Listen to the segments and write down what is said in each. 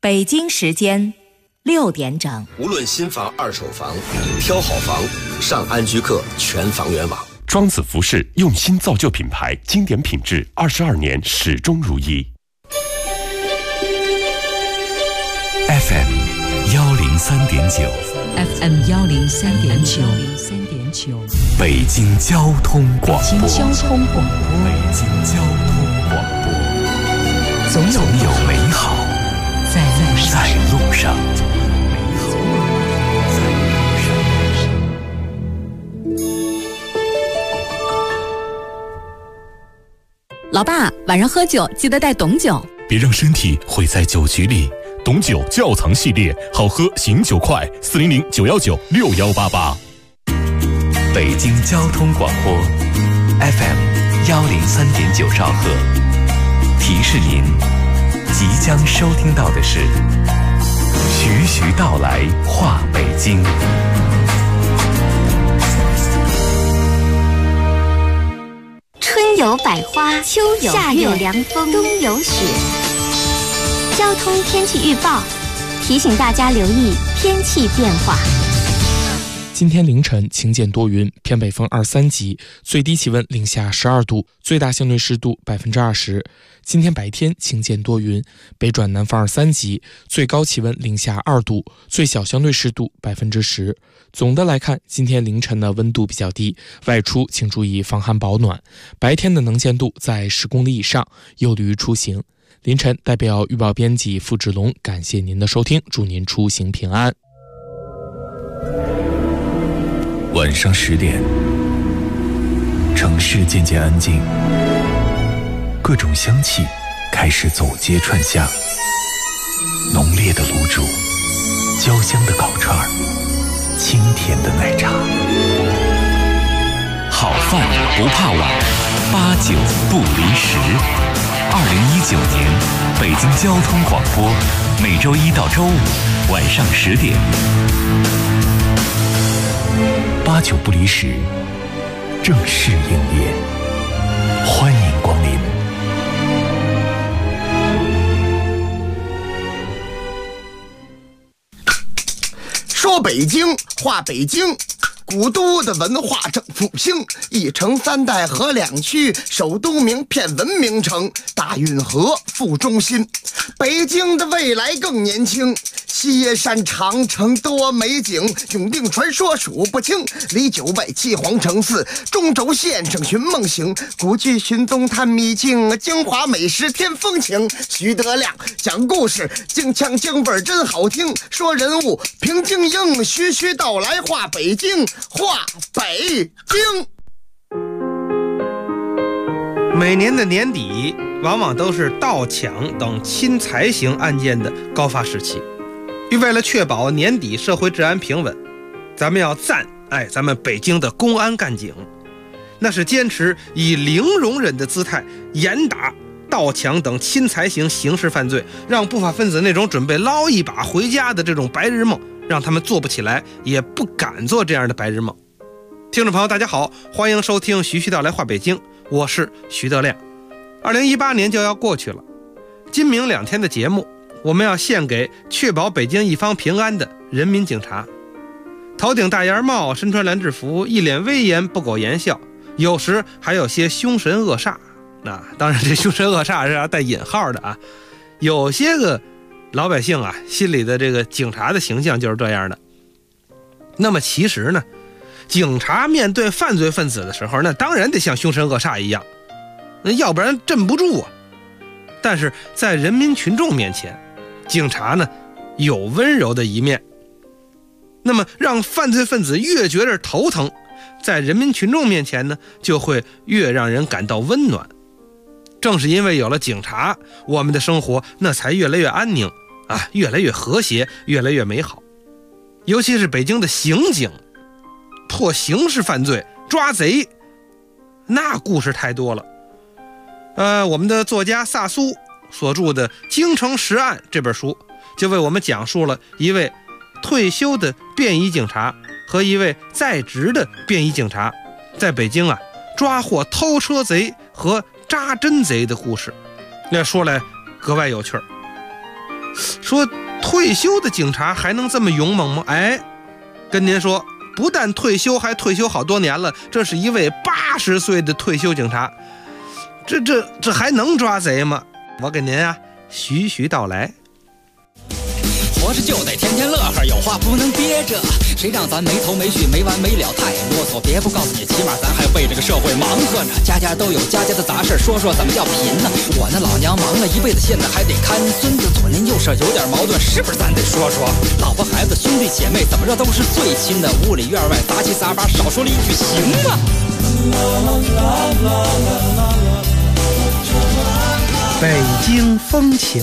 北京时间6点整。 无论新房、二手房，挑好房，上安居客全房源网。 庄子服饰用心造就品牌，经典品质，22年始终如一。 FM 103.9 FM 103.9 北京交通广播。 北京交通广播。 北京交通广播。总有美好在路上。 老爸，晚上喝酒记得带董酒， 别让身体毁在酒局里。董酒窖藏系列，好喝醒酒快，400-919-6188。 北京交通广播 FM 103.9兆赫，提示您即将收听到的是徐徐道来话北京。 春有百花，秋有夏有凉风，冬有雪。交通天气预报提醒大家留意天气变化。 今天凌晨晴间多云，偏北风2-3级，最低气温零下12度，最大相对湿度20%。今天白天晴间多云，北转南风2-3级，最高气温零下2度，最小相对湿度10%。总的来看，今天凌晨的温度比较低，外出请注意防寒保暖，白天的能见度在10公里以上，有利于出行。凌晨代表预报编辑付志龙感谢您的收听，祝您出行平安。 晚上10点，城市渐渐安静，各种香气开始走街串巷，浓烈的卤煮，焦香的烤串，清甜的奶茶。好饭不怕晚，8、9不离10。2019年北京交通广播，每周1到周5晚上10点，8、9不离10正式营业，欢迎光临。 说北京话北京，古都的文化正复兴，一城3代合2区，首都名片文明城，大运河副中心。北京的未来更年轻，西耶山长城多美景，永定传说数不清，离9外7皇城4，中轴线上寻梦行，古迹寻踪探秘境，精华美食添风情。徐德亮讲故事，京腔京味真好听，说人物评京英，徐徐道来话北京，话北京。 每年的年底往往都是盗抢等侵财型案件的高发时期，为了确保年底社会治安平稳，咱们要赞咱们北京的公安干警，那是坚持以零容忍的姿态严打盗抢等侵财型刑事犯罪，让不法分子那种准备捞一把回家的这种白日梦让他们做不起来，也不敢做这样的白日梦。听众朋友大家好，欢迎收听徐徐道来话北京，我是徐德亮。2018年就要过去了，今明2天的节目我们要献给确保北京一方平安的人民警察。头顶大檐帽，身穿蓝制服，一脸威严，不苟言笑，有时还有些凶神恶煞。当然这凶神恶煞是要带引号的啊。有些个老百姓心里的这个警察的形象就是这样的。那么其实呢，警察面对犯罪分子的时候，那当然得像凶神恶煞一样，那要不然镇不住啊。但是在人民群众面前，警察呢有温柔的一面，那么让犯罪分子越觉得头疼，在人民群众面前呢就会越让人感到温暖。正是因为有了警察，我们的生活那才越来越安宁越来越和谐，越来越美好。尤其是北京的刑警破刑事犯罪抓贼，那故事太多了。我们的作家萨苏所著的《京城10案》这本书就为我们讲述了一位退休的便衣警察和一位在职的便衣警察在北京抓获偷车贼和扎针贼的故事，那说来格外有趣儿。 说退休的警察还能这么勇猛吗？哎，跟您说，不但退休，还退休好多年了。这是一位80岁的退休警察，这还能抓贼吗？我给您啊徐徐道来。 活着就得天天乐呵，有话不能憋着。谁让咱没头没绪没完没了太啰嗦，别不告诉你，起码咱还为这个社会忙活呢。家家都有家家的杂事，说说怎么叫贫呢？我那老娘忙了一辈子，现在还得看孙子，左邻右舍有点矛盾，是不是咱得说说？老婆孩子兄弟姐妹怎么着都是最亲的，屋里院外杂七杂八，少说了一句行吗？ 北京风情。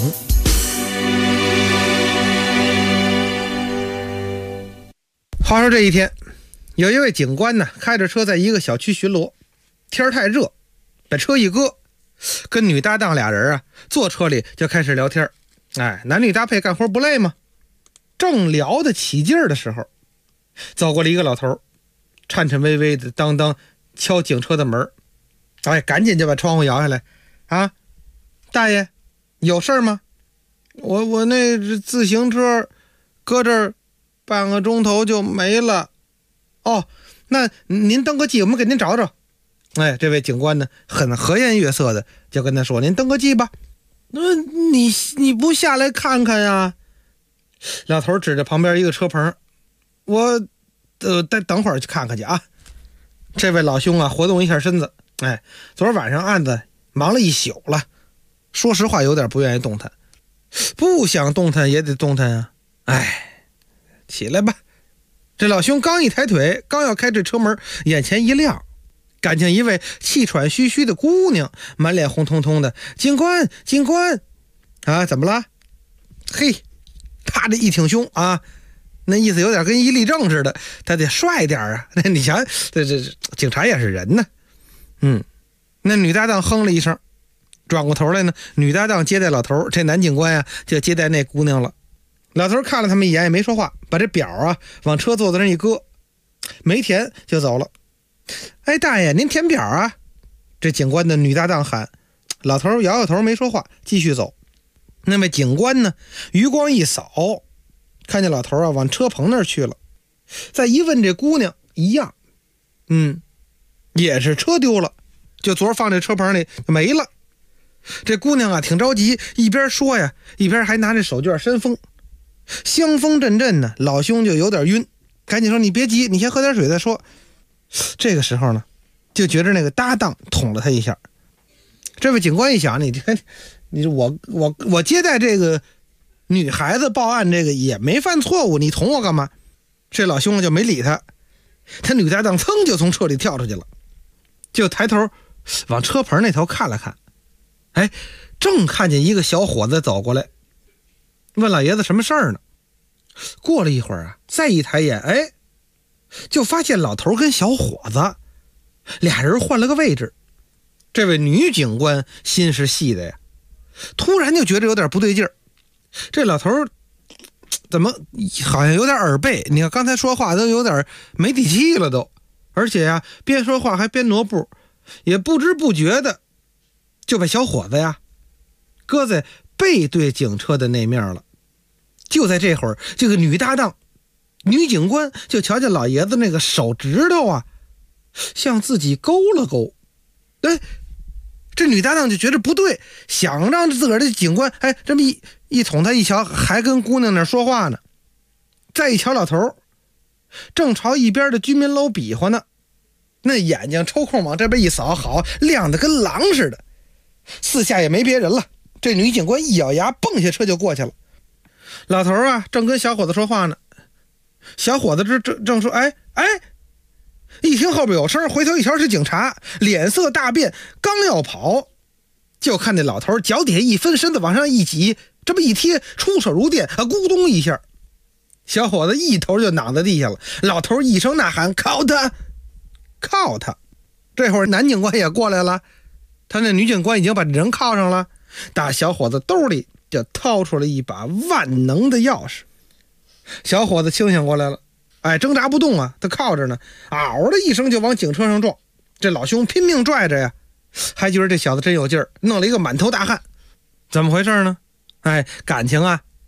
话说这一天，有一位警官呢，开着车在一个小区巡逻，天太热，把车一搁，跟女搭档俩人啊坐车里就开始聊天。哎，男女搭配干活不累吗？正聊得起劲儿的时候，走过了一个老头，颤颤巍巍的当当敲警车的门。哎，赶紧就把窗户摇下来。啊，大爷，有事吗？我那自行车搁这儿半个钟头就没了。哦，那您登个记，我们给您找找。哎，这位警官呢，很和颜悦色的就跟他说：“您登个记吧。”那你不下来看看呀？老头指着旁边一个车棚：“我等会儿去看看去啊。”这位老兄啊，活动一下身子。哎，昨儿晚上案子忙了一宿了，说实话有点不愿意动弹，不想动弹也得动弹啊。哎，起来吧。这老兄刚一抬腿，刚要开这车门，眼前一亮，赶见一位气喘吁吁的姑娘，满脸红彤彤的。警官啊，怎么了？嘿，他这一挺胸啊，那意思有点跟伊利正似的，他得帅点啊。你想，这警察也是人呢。那女搭档哼了一声，转过头来呢，女搭档接待老头，这男警官呀就接待那姑娘了。老头看了他们一眼也没说话，把这表啊往车座子上一搁，没填就走了。哎，大爷，您填表啊？这警官的女搭档喊。老头摇摇头没说话，继续走。那位警官呢，余光一扫，看见老头啊往车棚那儿去了。再一问这姑娘，一样，也是车丢了，就昨儿放这车棚里就没了。这姑娘啊挺着急，一边说呀，一边还拿着手绢扇风，香风阵阵呢。老兄就有点晕，赶紧说：“你别急，你先喝点水再说。”这个时候呢，就觉着那个搭档捅了他一下。这位警官一想，你我接待这个女孩子报案，这个也没犯错误，你捅我干嘛？这老兄就没理他。他女搭档噌就从车里跳出去了，就抬头往车棚那头看了看。哎，正看见一个小伙子走过来，问老爷子什么事儿呢？过了一会儿啊，再一抬眼，哎，就发现老头跟小伙子俩人换了个位置。这位女警官心是细的呀，突然就觉得有点不对劲儿。这老头怎么好像有点耳背？你看刚才说话都有点没底气了都，而且呀，边说话还边挪步，也不知不觉的就把小伙子呀搁在背对警车的那面了。就在这会儿，这个女搭档女警官就瞧见老爷子那个手指头啊向自己勾了勾。哎，这女搭档就觉得不对，想让自个儿的警官这么一捅他一瞧，还跟姑娘那说话呢。再一瞧老头正朝一边的居民楼比划呢，那眼睛抽空往这边一扫，好亮得跟狼似的。四下也没别人了，这女警官一咬牙蹦下车就过去了。老头啊正跟小伙子说话呢，小伙子正说哎，一听后边有声，回头一瞧是警察，脸色大变，刚要跑，就看那老头脚底下一分，身子往上一挤，这么一贴，出手如电，咕咚一下，小伙子一头就攮在地下了。老头一声呐喊：“靠他！靠他！”这会儿男警官也过来了，他那女警官已经把人铐上了，打小伙子兜里就掏出了一把万能的钥匙。小伙子清醒过来了，哎，挣扎不动啊，他靠着呢，嗷的一声就往警车上撞。这老兄拼命拽着呀，还觉得这小子真有劲儿，弄了一个满头大汗。怎么回事呢？哎，感情啊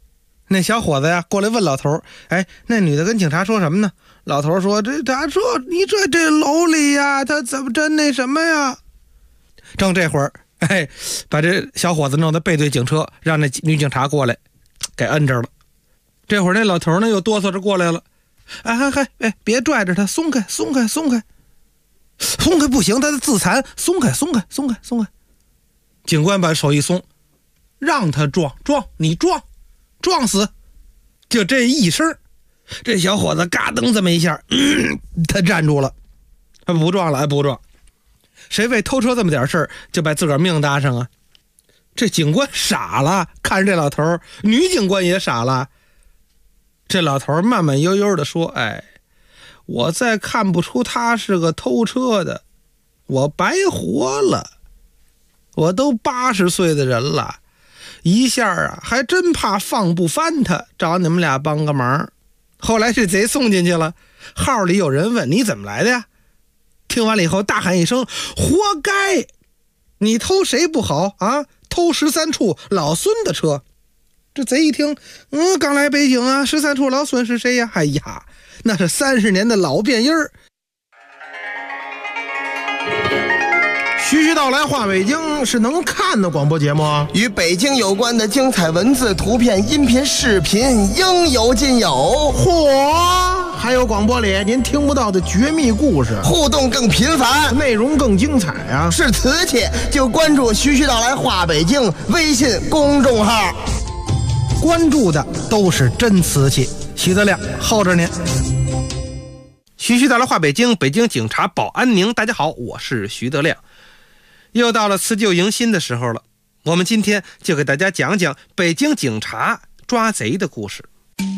那小伙子呀过来问老头，那女的跟警察说什么呢？老头说，他说你这楼里呀，他怎么真那什么呀？正这会儿，把这小伙子弄得背对警车，让那女警察过来给摁着了。这会儿那老头呢又哆嗦着过来了，别拽着他，松开不行，他自残，松开。警官把手一松，让他撞，你撞死。就这一声，这小伙子嘎噔这么一下，他站住了，不撞了，不撞。谁为偷车这么点事儿就把自个儿命搭上啊？这警官傻了，看着这老头，女警官也傻了。这老头慢慢悠悠地说，我再看不出他是个偷车的，我白活了。我都80岁的人了，一下啊还真怕放不翻他，找你们俩帮个忙。后来这贼送进去了，号里有人问你怎么来的呀？听完了以后大喊一声，活该！你偷谁不好啊？偷13处老孙的车。这贼一听，刚来北京啊，13处老孙是谁呀？那是30年的老变音儿。 徐徐道来话北京是能看的广播节目啊， 与北京有关的精彩文字、图片、音频、视频应有尽有。 嚯，还有广播里您听不到的绝密故事， 互动更频繁， 内容更精彩啊！ 是瓷器就关注徐徐道来话北京微信公众号， 关注的都是真瓷器。徐德亮候着您。徐徐道来话北京，北京警察保安宁。大家好，我是徐德亮。又到了辞旧迎新的时候了，我们今天就给大家讲讲北京警察抓贼的故事。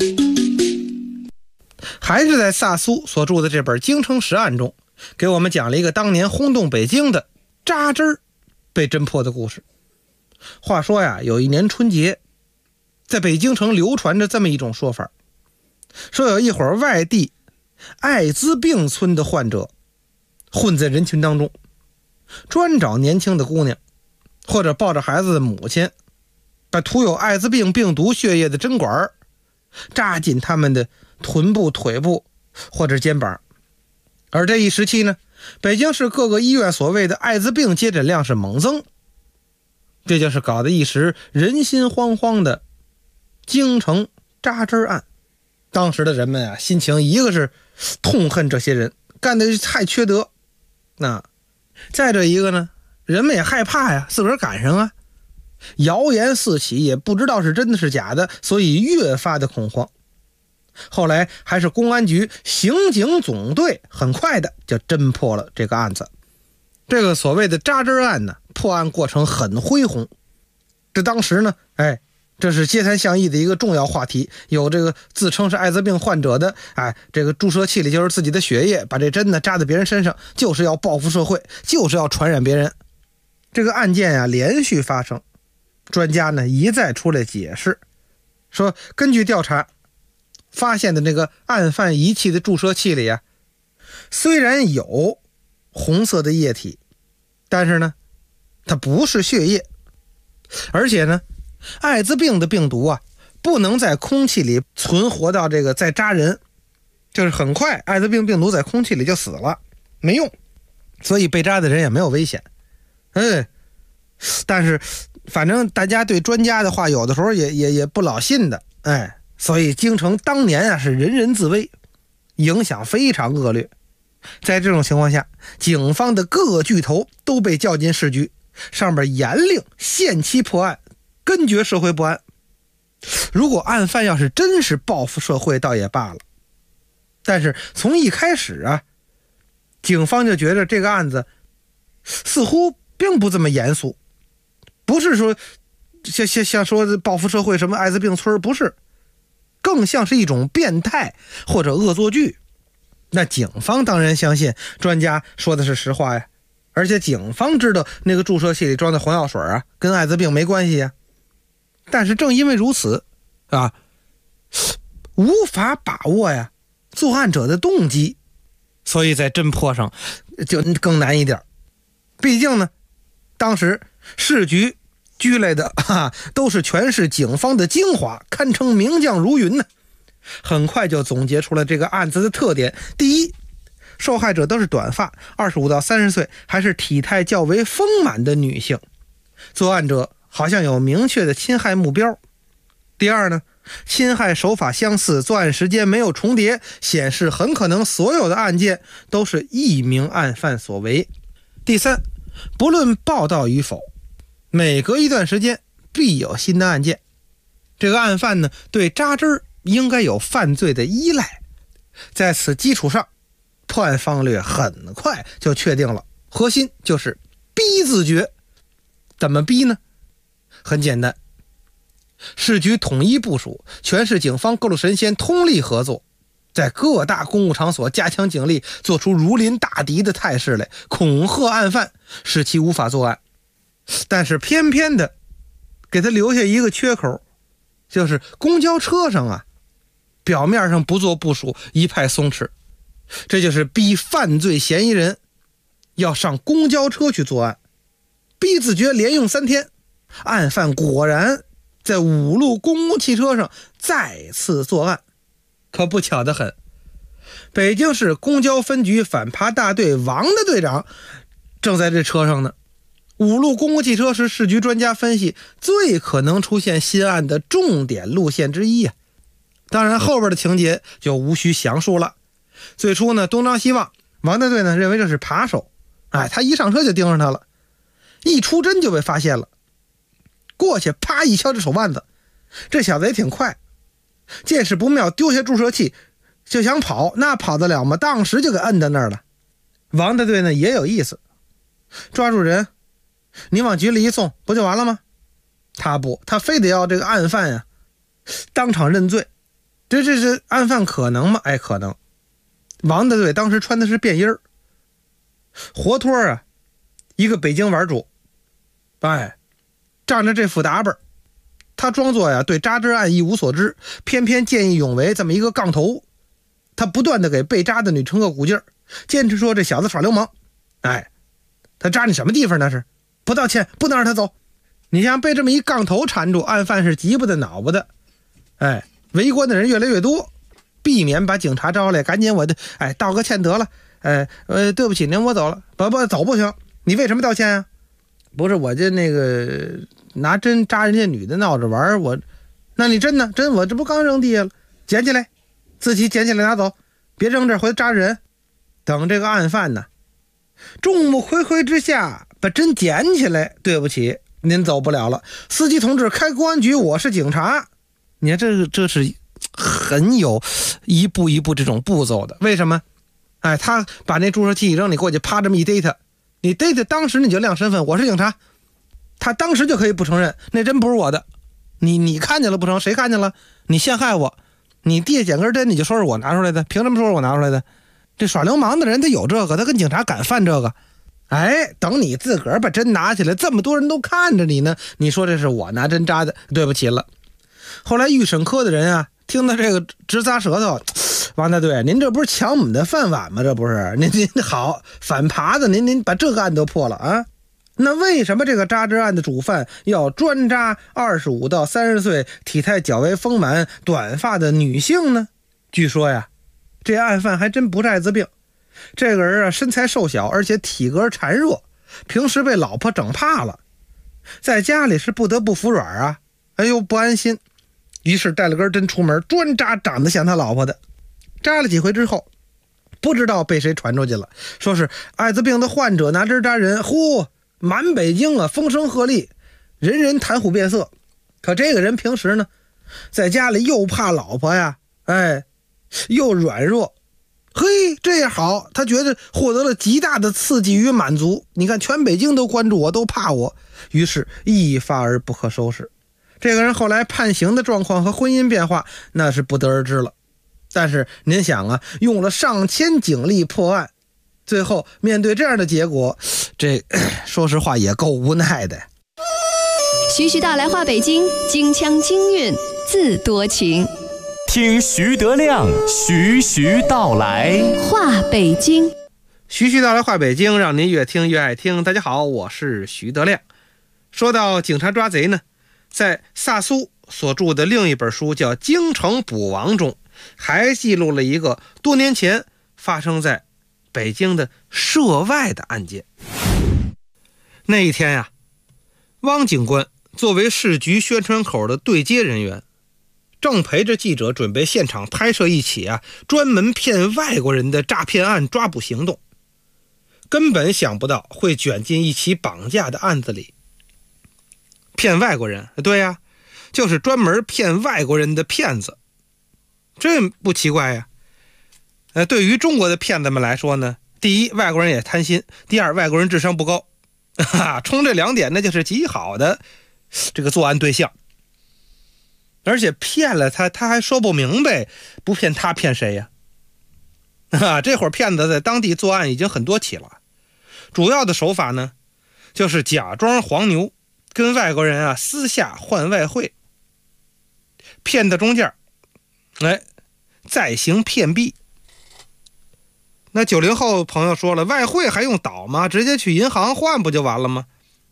还是在萨苏所著的这本《京城十案》中，给我们讲了一个当年轰动北京的扎针儿被侦破的故事。话说呀，有一年春节，在北京城流传着这么一种说法，说有一伙外地艾滋病村的患者混在人群当中，专找年轻的姑娘或者抱着孩子的母亲，把涂有艾滋病病毒血液的针管扎进他们的臀部、腿部或者肩膀。而这一时期呢，北京市各个医院所谓的艾滋病接诊量是猛增，这就是搞得一时人心惶惶的京城扎针案。当时的人们啊，心情一个是痛恨这些人干的太缺德，再者一个呢，人们也害怕呀，自个儿赶上啊，谣言四起，也不知道是真的是假的，所以越发的恐慌。后来还是公安局刑警总队很快的就侦破了这个案子。这个所谓的扎针案呢，破案过程很恢宏。这当时呢，这是街谈巷议的一个重要话题。有这个自称是艾滋病患者的，这个注射器里就是自己的血液，把这针呢扎在别人身上，就是要报复社会，就是要传染别人。这个案件连续发生，专家呢一再出来解释，说根据调查发现的那个案犯仪器的注射器里虽然有红色的液体，但是呢它不是血液，而且呢艾滋病的病毒不能在空气里存活到这个再扎人，就是很快艾滋病病毒在空气里就死了，没用，所以被扎的人也没有危险。但是反正大家对专家的话有的时候也不老信的，所以京城当年是人人自危，影响非常恶劣。在这种情况下，警方的各个巨头都被叫进市局，上面严令限期破案，根绝社会不安。如果案犯要是真是报复社会倒也罢了，但是从一开始警方就觉得这个案子似乎并不这么严肃，不是说像说报复社会什么艾滋病村，不是，更像是一种变态或者恶作剧。那警方当然相信专家说的是实话呀，而且警方知道那个注射器里装的红药水跟艾滋病没关系呀。但是正因为如此无法把握作案者的动机，所以在侦破上就更难一点。毕竟呢，当时市局拘来的都是全市警方的精华，堪称名将如云呢。很快就总结出了这个案子的特点。第一，受害者都是短发，25到30岁，还是体态较为丰满的女性。作案者好像有明确的侵害目标。第二呢，侵害手法相似，作案时间没有重叠，显示很可能所有的案件都是一名案犯所为。第三，不论报道与否，每隔一段时间必有新的案件。这个案犯呢，对扎针应该有犯罪的依赖。在此基础上，破案方略很快就确定了，核心就是逼自觉。怎么逼呢？很简单，市局统一部署，全市警方各路神仙通力合作，在各大公共场所加强警力，做出如临大敌的态势来，恐吓案犯，使其无法作案。但是偏偏的给他留下一个缺口，就是公交车上啊，表面上不做部署，一派松弛。这就是逼犯罪嫌疑人要上公交车去作案。逼自觉连用3天，案犯果然在5路公共汽车上再次作案。可不巧得很，北京市公交分局反扒大队王的队长正在这车上呢。5路公共汽车是市局专家分析最可能出现新案的重点路线之一啊。当然后边的情节就无需详述了。最初呢，东张西望，王大队呢认为这是扒手，他一上车就盯上他了，一出针就被发现了。过去啪一敲这手腕子，这小子也挺快，见势不妙丢下注射器就想跑，那跑得了吗？当时就给摁在那儿了。王大队呢也有意思，抓住人你往局里一送不就完了吗？他不，他非得要这个案犯呀当场认罪。这是案犯可能吗？可能。王大队当时穿的是便衣儿，活脱啊一个北京玩主，仗着这副打扮，他装作呀对扎针案一无所知，偏偏见义勇为这么一个杠头。他不断的给被扎的女乘客鼓劲儿，坚持说这小子耍流氓。他扎你什么地方那是？不道歉不能让他走。你像被这么一杠头缠住，案犯是急不得恼不得。围观的人越来越多，避免把警察招来，赶紧我的道个歉得了。对不起您，我走了。不走不行。你为什么道歉啊？不是我这那个拿针扎人家女的闹着玩，那你针呢？针我这不刚扔地下了，捡起来，自己捡起来拿走，别扔这儿回来扎人。等这个案犯呢众目睽睽之下把针捡起来，对不起您走不了了，司机同志开公安局，我是警察。你看这是很有一步一步这种步骤的。为什么？他把那注射器一扔，你过去啪这么一逮他，你逮他当时你就亮身份，我是警察，他当时就可以不承认那针不是我的。你看见了不成？谁看见了？你陷害我，你地下捡根针你就说是我拿出来的，凭什么说是我拿出来的？这耍流氓的人他有这个，他跟警察敢犯这个。等你自个儿把针拿起来，这么多人都看着你呢，你说这是我拿针扎的，对不起了。后来预审科的人啊听到这个直咂舌头，王大队您这不是抢我们的饭碗吗？这不是您好反扒的，您把这个案都破了啊。那为什么这个扎针案的主犯要专扎25到30岁体态较为丰满短发的女性呢？据说呀这案犯还真不是艾滋病，这个人啊身材瘦小，而且体格孱弱，平时被老婆整怕了，在家里是不得不服软啊，不安心，于是带了根针出门，专扎长得像他老婆的。扎了几回之后，不知道被谁传出去了，说是艾滋病的患者拿针扎人，满北京啊风声鹤唳，人人谈虎变色。可这个人平时呢在家里又怕老婆呀，又软弱，这样好，他觉得获得了极大的刺激与满足。你看全北京都关注我，都怕我，于是一发而不可收拾。这个人后来判刑的状况和婚姻变化那是不得而知了。但是您想啊，用了上千警力破案，最后面对这样的结果，这说实话也够无奈的。 徐徐道来话北京，京腔京韵自多情。 听徐德亮徐徐道来话北京， 徐徐道来话北京，让您越听越爱听。大家好，我是徐德亮。 说到警察抓贼呢，在萨苏所著的另一本书叫《京城捕王》中，还记录了一个多年前发生在北京的涉外的案件。那一天呀，汪警官作为市局宣传口的对接人员，正陪着记者准备现场拍摄一起专门骗外国人的诈骗案抓捕行动，根本想不到会卷进一起绑架的案子里。骗外国人，对呀，就是专门骗外国人的骗子，这不奇怪呀。对于中国的骗子们来说呢，第一，外国人也贪心；第二，外国人智商不高，冲这2点那就是极好的这个作案对象。而且骗了他还说不明白，不骗他骗谁呀？这会儿骗子在当地作案已经很多起了，主要的手法呢，就是假装黄牛，跟外国人私下换外汇，骗到中间，再行骗币。那90后朋友说了，外汇还用倒吗？直接去银行换不就完了吗？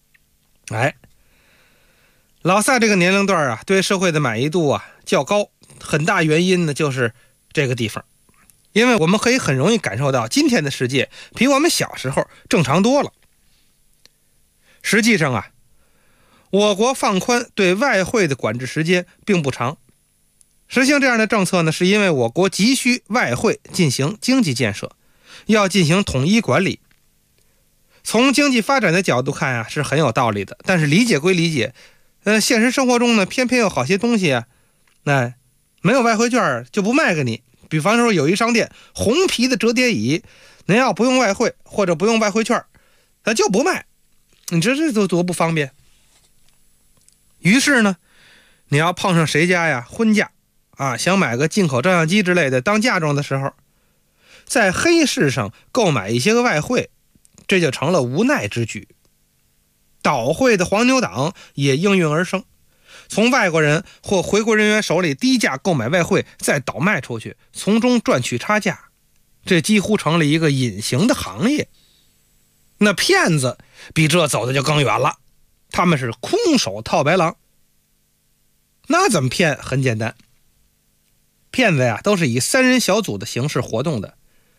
老萨这个年龄段对社会的满意度较高，很大原因呢就是这个地方，因为我们可以很容易感受到今天的世界比我们小时候正常多了。实际上我国放宽对外汇的管制时间并不长，实行这样的政策呢，是因为我国急需外汇进行经济建设，要进行统一管理。从经济发展的角度看是很有道理的，但是理解归理解，现实生活中呢，偏偏有好些东西没有外汇券就不卖给你。比方说有一商店红皮的折叠椅，您要不用外汇或者不用外汇券，它就不卖，你这多不方便。于是呢，你要碰上谁家婚嫁想买个进口照相机之类的当嫁妆的时候，在黑市上购买一些个外汇，这就成了无奈之举。倒汇的黄牛党也应运而生，从外国人或回国人员手里低价购买外汇，再倒卖出去，从中赚取差价，这几乎成了一个隐形的行业。那骗子比这走的就更远了，他们是空手套白狼。那怎么骗？很简单，骗子都是以3人小组的形式活动的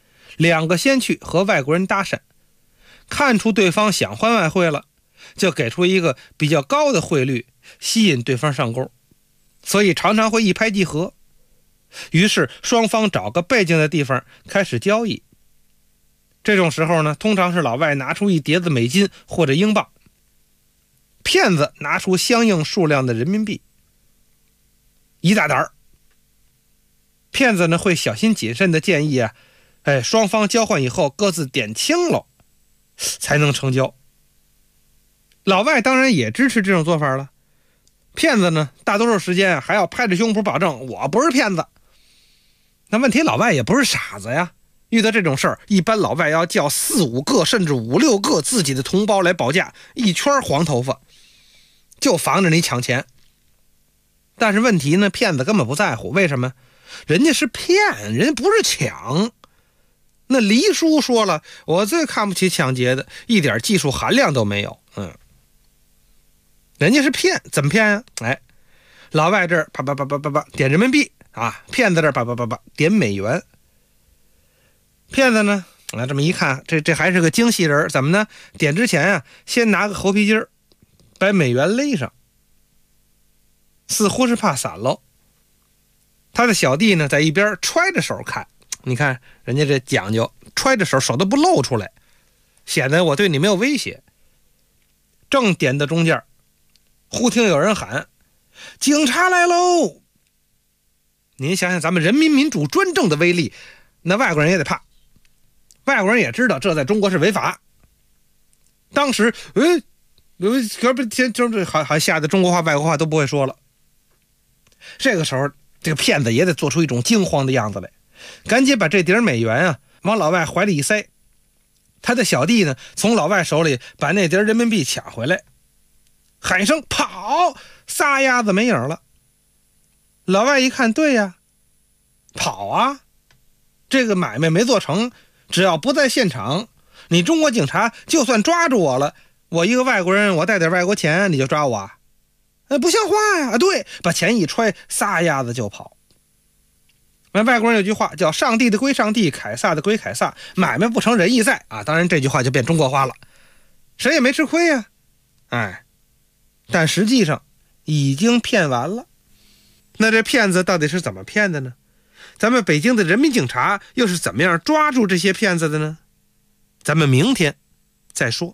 ，2个先去和外国人搭讪，看出对方想换外汇了，就给出一个比较高的汇率，吸引对方上钩，所以常常会一拍即合。于是双方找个背景的地方开始交易。这种时候呢，通常是老外拿出一叠子美金或者英镑，骗子拿出相应数量的人民币，一大沓。骗子呢会小心谨慎的建议双方交换以后各自点清了才能成交。老外当然也支持这种做法了，骗子呢大多数时间还要拍着胸脯保证我不是骗子。那问题老外也不是傻子呀，遇到这种事儿，一般老外要叫4、5个甚至5、6个自己的同胞来保驾，一圈黄头发，就防着你抢钱。但是问题呢，骗子根本不在乎，为什么？人家是骗，人家不是抢。那黎叔说了，我最看不起抢劫的，一点技术含量都没有。人家是骗，怎么骗呀？老外这儿啪点人民币骗子这儿啪点美元。骗子呢这么一看，这还是个精细人，怎么呢？点之前先拿个猴皮筋把美元勒上，似乎是怕散喽。他的小弟呢在一边揣着手看，你看人家这讲究，揣着手都不露出来，显得我对你没有威胁。正点到中间，忽听有人喊警察来喽。您想想咱们人民民主专政的威力，那外国人也得怕，外国人也知道这在中国是违法。当时还吓得中国话外国话都不会说了。这个时候这个骗子也得做出一种惊慌的样子来，赶紧把这叠美元往老外怀里一塞。他的小弟呢从老外手里把那叠人民币抢回来，喊一声跑，撒丫子没影了。老外一看，对呀，跑这个买卖没做成，只要不在现场，你中国警察就算抓住我了， 我一个外国人，我带点外国钱，你就抓我？不像话呀！对，把钱一揣，撒丫子就跑。外国人有句话叫上帝的归上帝，凯撒的归凯撒，买卖不成仁义在啊。当然这句话就变中国话了，谁也没吃亏呀。但实际上已经骗完了。那这骗子到底是怎么骗的呢？咱们北京的人民警察又是怎么样抓住这些骗子的呢？咱们明天再说。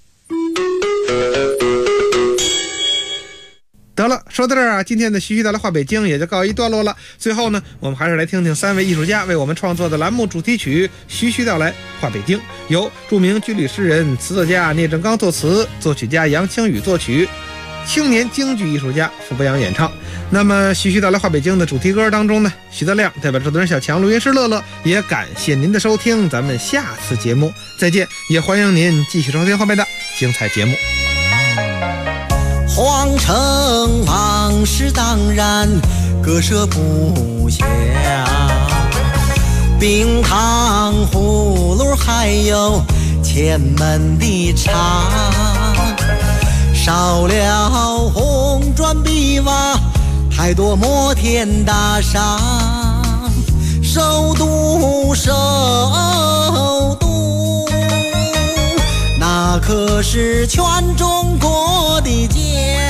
得了，说到这儿啊，今天的徐徐带来话北京也就告一段落了。最后呢，我们还是来听听3位艺术家为我们创作的栏目主题曲《徐徐带来话北京》，由著名军旅诗人、词作家聂政刚作词，作曲家杨清宇作曲，青年京剧艺术家傅博阳演唱。那么徐徐带来话北京的主题歌当中呢，徐德亮代表制作人小强、录音师乐乐，也感谢您的收听，咱们下次节目再见，也欢迎您继续收听后面的精彩节目。 皇城往事当然割舍不下，冰糖葫芦还有前门的茶，少了红砖碧瓦，太多摩天大厦，首都那可是全中国的家。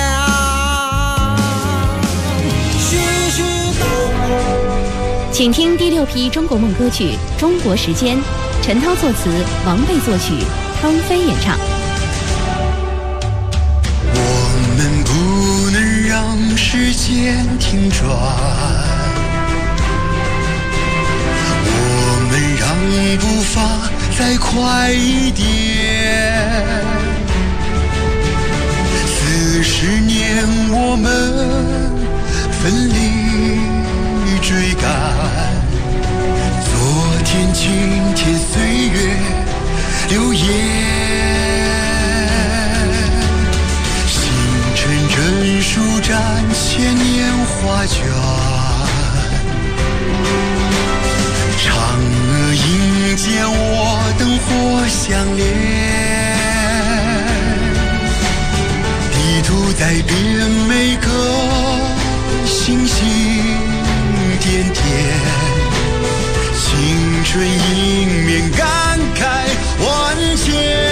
请听第6批中国梦歌曲《中国时间》，陈涛作词，王贝作曲，汤飞演唱。 我们不能让时间停转，我们让步伐再快一点。40年我们奋力追赶，昨天今天岁月流言，星辰真舒展千年画卷，嫦娥迎接我，灯火相连，地图在变，每个星星点点，青春迎面感慨万千。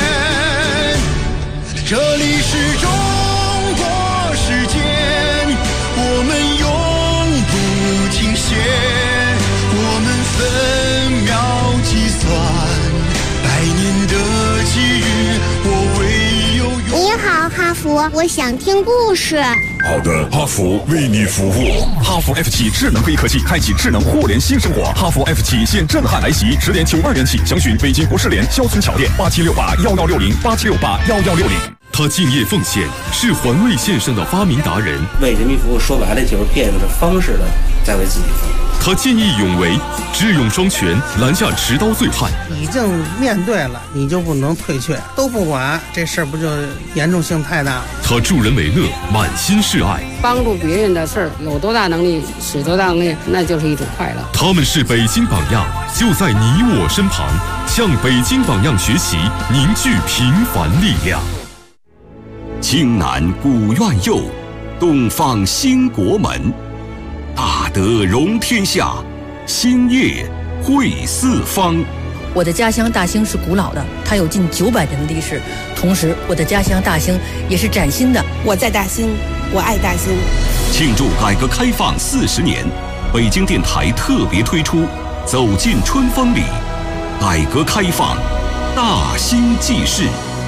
这里是中国时间，我们永不停歇，我们分秒计算百年的机遇，我唯有你好，哈佛，我想听故事。 好的，哈佛为你服务。哈佛 F7 智能会议科技，开启智能互联新生活。哈佛 F7 现震撼来袭，10年求2元起，详询北京国士联肖村桥店8768116087681160。他敬业奉献，是环卫线上的发明达人。 为人民服务，说白了就是变着方式的在为自己服务。 他见义勇为，智勇双全，拦下持刀醉汉。 已经面对了，你就不能退却，都不管，这事儿不就严重性太大了？ 他助人为乐，满心是爱。 帮助别人的事儿，有多大能力使多大能力，那就是一种快乐。 他们是北京榜样，就在你我身旁，向北京榜样学习，凝聚平凡力量。 京南古院右，东方兴国门。大德容天下，兴业汇四方。 我的家乡大兴是古老的，它有近900年的历史。同时，我的家乡大兴也是崭新的。 我在大兴，我爱大兴。 庆祝改革开放40年，北京电台特别推出《走进春风里》，改革开放，大兴记事。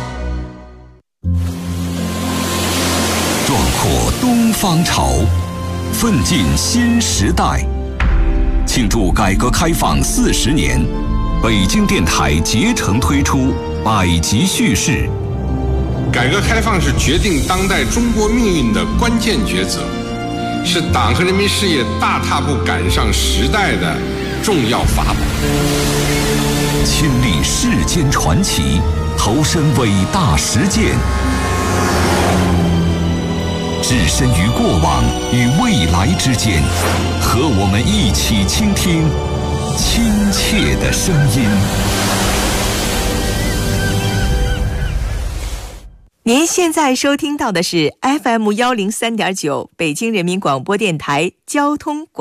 壮阔东方潮，奋进新时代。庆祝改革开放40年，北京电台竭诚推出100集叙事。 改革开放是决定当代中国命运的关键抉择，是党和人民事业大踏步赶上时代的重要法宝。 亲历世间传奇，投身伟大实践，置身于过往与未来之间，和我们一起倾听亲切的声音。 您现在收听到的是 FM103.9 北京人民广播电台交通广播